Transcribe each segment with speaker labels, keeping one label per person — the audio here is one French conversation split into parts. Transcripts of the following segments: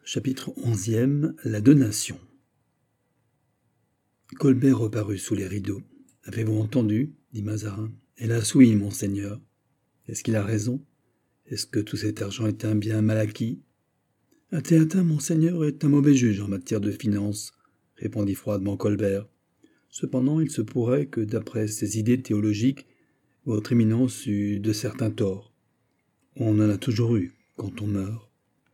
Speaker 1: Chapitre 11e. La donation. Colbert reparut sous les rideaux. « Avez-vous entendu » dit Mazarin. « Hélas oui, monseigneur. »« Est-ce qu'il a raison ? Est-ce que tout cet argent est un bien mal acquis ?»« Un théatin, monseigneur, est un mauvais juge en matière de finances, » répondit froidement Colbert. « Cependant, il se pourrait que, d'après ses idées théologiques, votre éminence eût de certains torts. On en a toujours eu quand on meurt. »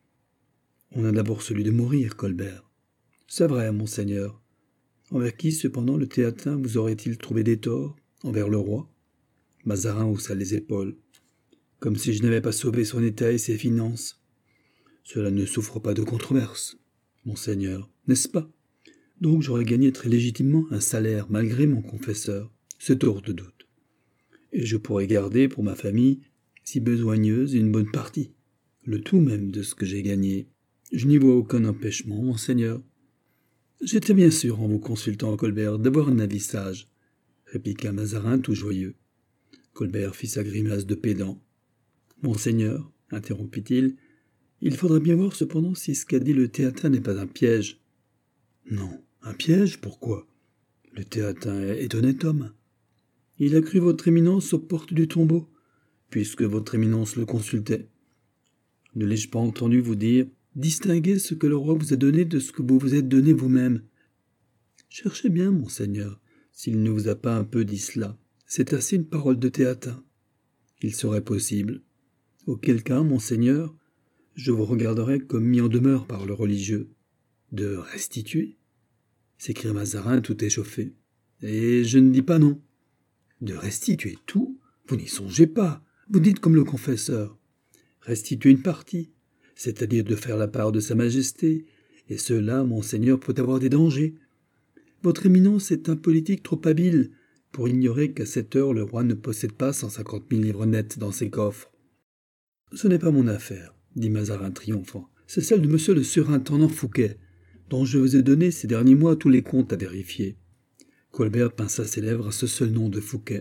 Speaker 1: « On a d'abord celui de mourir, Colbert. »« C'est vrai, monseigneur. Envers qui, cependant, le théatin vous aurait-il trouvé des torts ? Envers le roi ?» Mazarin haussa les épaules. « Comme si je n'avais pas sauvé son état et ses finances. Cela ne souffre pas de controverse, monseigneur, n'est-ce pas ? Donc j'aurais gagné très légitimement un salaire malgré mon confesseur, c'est hors de doute. Et je pourrais garder pour ma famille, si besogneuse, une bonne partie, le tout même de ce que j'ai gagné. Je n'y vois aucun empêchement, monseigneur. » « J'étais bien sûr, en vous consultant, Colbert, d'avoir un avis sage, » répliqua Mazarin tout joyeux. Colbert fit sa grimace de pédant. « Monseigneur, » interrompit-il, « il faudrait bien voir cependant si ce qu'a dit le théatin n'est pas un piège. »« Non, un piège, pourquoi ? Le théatin est honnête homme. Il a cru votre éminence aux portes du tombeau, puisque votre éminence le consultait. Ne l'ai-je pas entendu vous dire « Distinguez ce que le roi vous a donné de ce que vous vous êtes donné vous-même. » Cherchez bien, monseigneur, s'il ne vous a pas un peu dit cela. C'est assez une parole de théatin. Il serait possible. Auquel cas, monseigneur, je vous regarderai comme mis en demeure par le religieux. De restituer ? S'écria Mazarin tout échauffé. Et je ne dis pas non. De restituer tout ? Vous n'y songez pas. Vous dites comme le confesseur. Restituer une partie, c'est-à-dire de faire la part de sa majesté, et cela, monseigneur, peut avoir des dangers. Votre éminence est un politique trop habile pour ignorer qu'à cette heure le roi ne possède pas 150 000 livres nettes dans ses coffres. « Ce n'est pas mon affaire, » dit Mazarin triomphant. « C'est celle de monsieur le surintendant Fouquet, dont je vous ai donné ces derniers mois tous les comptes à vérifier. » Colbert pinça ses lèvres à ce seul nom de Fouquet.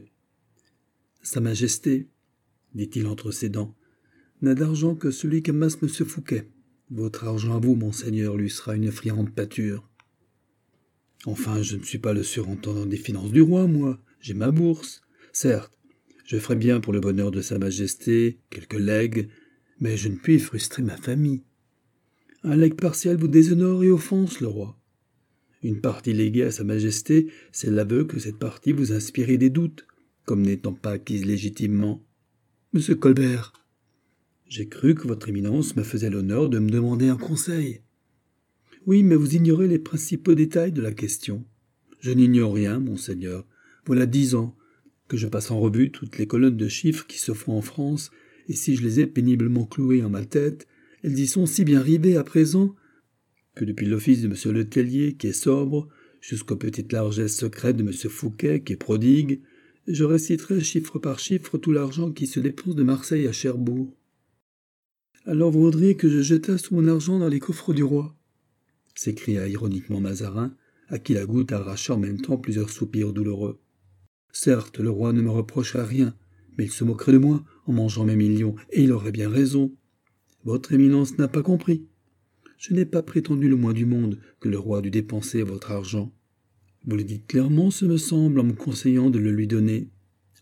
Speaker 1: « Sa Majesté, » dit-il entre ses dents, « n'a d'argent que celui qu'amasse monsieur Fouquet. Votre argent à vous, monseigneur, lui sera une friande pâture. » « Enfin, je ne suis pas le surintendant des finances du roi, moi. J'ai ma bourse. Certes, je ferai bien pour le bonheur de sa majesté, quelques legs, mais je ne puis frustrer ma famille. Un legs partiel vous déshonore et offense le roi. Une partie léguée à sa majesté, c'est l'aveu que cette partie vous inspirait des doutes, comme n'étant pas acquise légitimement. Monsieur Colbert, j'ai cru que votre éminence me faisait l'honneur de me demander un conseil. Oui, mais vous ignorez les principaux détails de la question. Je n'ignore rien, monseigneur. Voilà 10 ans que je passe en revue toutes les colonnes de chiffres qui se font en France, et si je les ai péniblement clouées en ma tête, elles y sont si bien rivées à présent que depuis l'office de monsieur le Tellier, qui est sobre, jusqu'aux petites largesses secrètes de monsieur Fouquet, qui est prodigue, je réciterai chiffre par chiffre tout l'argent qui se dépense de Marseille à Cherbourg. Alors vous voudriez que je jetasse tout mon argent dans les coffres du roi ? S'écria ironiquement Mazarin, à qui la goutte arracha en même temps plusieurs soupirs douloureux. Certes, le roi ne me reprocherait rien, mais il se moquerait de moi en mangeant mes millions, et il aurait bien raison. Votre éminence n'a pas compris. Je n'ai pas prétendu le moins du monde que le roi dût dépenser votre argent. Vous le dites clairement, ce me semble, en me conseillant de le lui donner. Ah »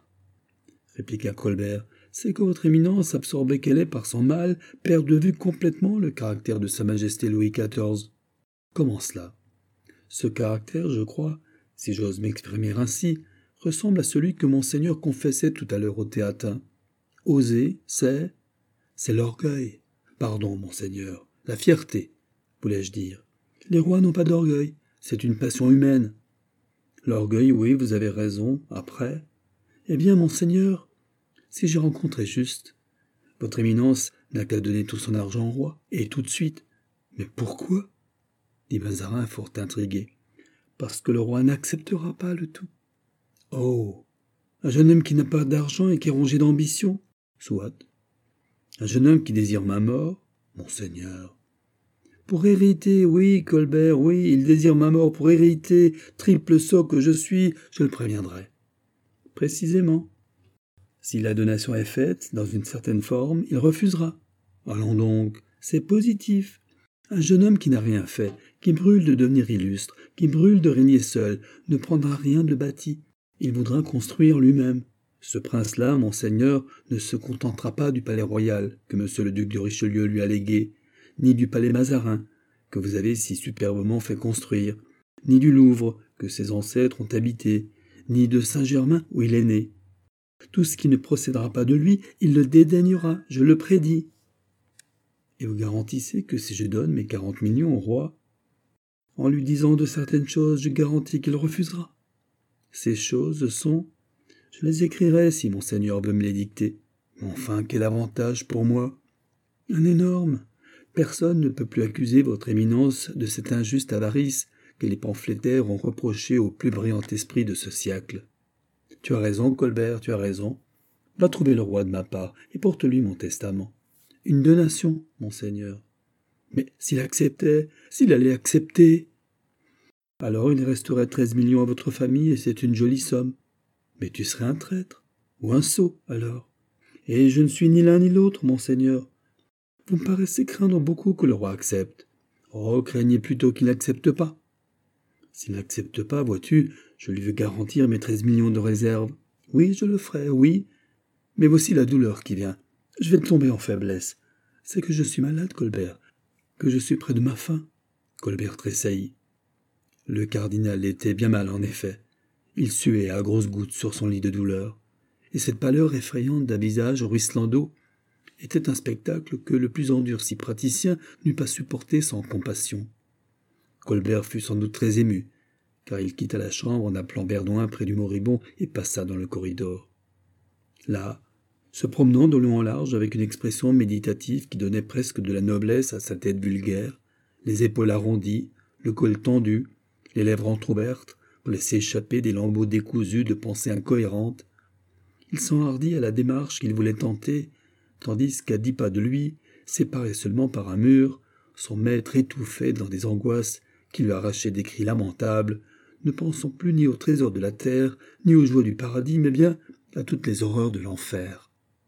Speaker 1: répliqua Colbert, « c'est que votre éminence, absorbée qu'elle est par son mal, perd de vue complètement le caractère de sa majesté Louis XIV. Comment cela ? Ce caractère, je crois, si j'ose m'exprimer ainsi, ressemble à celui que monseigneur confessait tout à l'heure au théatin. Oser, c'est l'orgueil. Pardon, monseigneur, la fierté, voulais-je dire. Les rois n'ont pas d'orgueil, c'est une passion humaine. L'orgueil, oui, vous avez raison, après. Eh bien, monseigneur, si j'ai rencontré juste, votre éminence n'a qu'à donner tout son argent au roi, et tout de suite. Mais pourquoi ? Dit Mazarin fort intrigué. Parce que le roi n'acceptera pas le tout. Oh, un jeune homme qui n'a pas d'argent et qui est rongé d'ambition, soit. Un jeune homme qui désire ma mort, monseigneur. Pour hériter, oui, Colbert, oui, il désire ma mort pour hériter, triple sot que je suis, je le préviendrai. Précisément. Si la donation est faite dans une certaine forme, il refusera. Allons donc, c'est positif. Un jeune homme qui n'a rien fait, qui brûle de devenir illustre, qui brûle de régner seul, ne prendra rien de bâti. Il voudra construire lui-même. Ce prince-là, monseigneur, ne se contentera pas du palais royal que monsieur le duc de Richelieu lui a légué, ni du palais Mazarin, que vous avez si superbement fait construire, ni du Louvre, que ses ancêtres ont habité, ni de Saint-Germain, où il est né. Tout ce qui ne procédera pas de lui, il le dédaignera, je le prédis. Et vous garantissez que si je donne mes 40 millions au roi, en lui disant de certaines choses, je garantis qu'il refusera. Ces choses sont... Je les écrirai si monseigneur veut me les dicter. Mais enfin, quel avantage pour moi? Un énorme. Personne ne peut plus accuser votre éminence de cette injuste avarice que les pamphlétaires ont reprochée au plus brillant esprit de ce siècle. Tu as raison, Colbert, tu as raison. Va trouver le roi de ma part et porte-lui mon testament. Une donation, monseigneur. Mais s'il acceptait, s'il allait accepter... Alors il resterait 13 millions à votre famille et c'est une jolie somme. Mais tu serais un traître, ou un sot, alors. Et je ne suis ni l'un ni l'autre, monseigneur. Vous me paraissez craindre beaucoup que le roi accepte. Oh, craignez plutôt qu'il n'accepte pas. S'il n'accepte pas, vois-tu, je lui veux garantir mes 13 millions de réserve. Oui, je le ferai, oui. Mais voici la douleur qui vient. Je vais tomber en faiblesse. C'est que je suis malade, Colbert, que je suis près de ma fin. Colbert tressaillit. Le cardinal était bien mal, en effet. Il suait à grosses gouttes sur son lit de douleur, et cette pâleur effrayante d'un visage ruisselant d'eau était un spectacle que le plus endurci praticien n'eût pas supporté sans compassion. Colbert fut sans doute très ému, car il quitta la chambre en appelant Verdoin près du moribond et passa dans le corridor. Là, se promenant de long en large avec une expression méditative qui donnait presque de la noblesse à sa tête vulgaire, les épaules arrondies, le col tendu, les lèvres entr'ouvertes, pour laisser échapper des lambeaux décousus de pensées incohérentes, il s'enhardit à la démarche qu'il voulait tenter, tandis qu'à 10 pas de lui, séparé seulement par un mur, son maître étouffait dans des angoisses qui lui arrachaient des cris lamentables, ne pensant plus ni aux trésors de la terre, ni aux joies du paradis, mais bien à toutes les horreurs de l'enfer.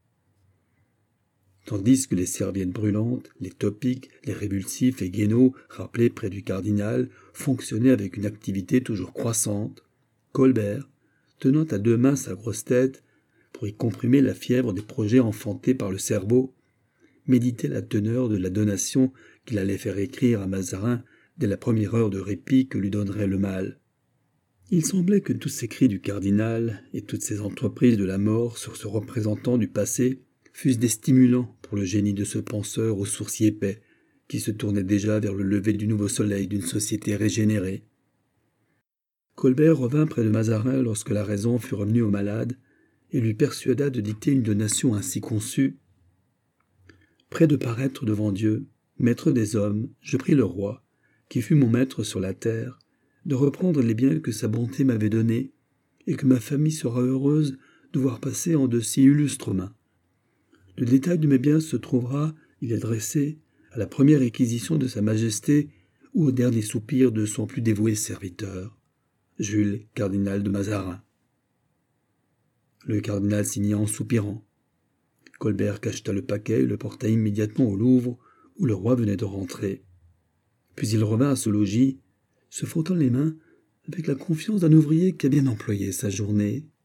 Speaker 1: Tandis que les serviettes brûlantes, les topiques, les révulsifs et guénauds rappelés près du cardinal fonctionnaient avec une activité toujours croissante, Colbert, tenant à 2 mains sa grosse tête pour y comprimer la fièvre des projets enfantés par le cerveau, méditait la teneur de la donation qu'il allait faire écrire à Mazarin dès la première heure de répit que lui donnerait le mal. Il semblait que tous ces cris du cardinal et toutes ces entreprises de la mort sur ce représentant du passé fussent des stimulants pour le génie de ce penseur aux sourcils épais, qui se tournait déjà vers le lever du nouveau soleil d'une société régénérée. Colbert revint près de Mazarin lorsque la raison fut revenue au malade, et lui persuada de dicter une donation ainsi conçue. Près de paraître devant Dieu, maître des hommes, je prie le roi, qui fut mon maître sur la terre, de reprendre les biens que sa bonté m'avait donnés, et que ma famille sera heureuse de voir passer en de si illustres mains. Le détail de mes biens se trouvera, il est dressé, à la première réquisition de sa majesté ou au dernier soupir de son plus dévoué serviteur, Jules, cardinal de Mazarin. Le cardinal signa en soupirant. Colbert cacheta le paquet et le porta immédiatement au Louvre, où le roi venait de rentrer. Puis il revint à ce logis, se frottant les mains avec la confiance d'un ouvrier qui a bien employé sa journée.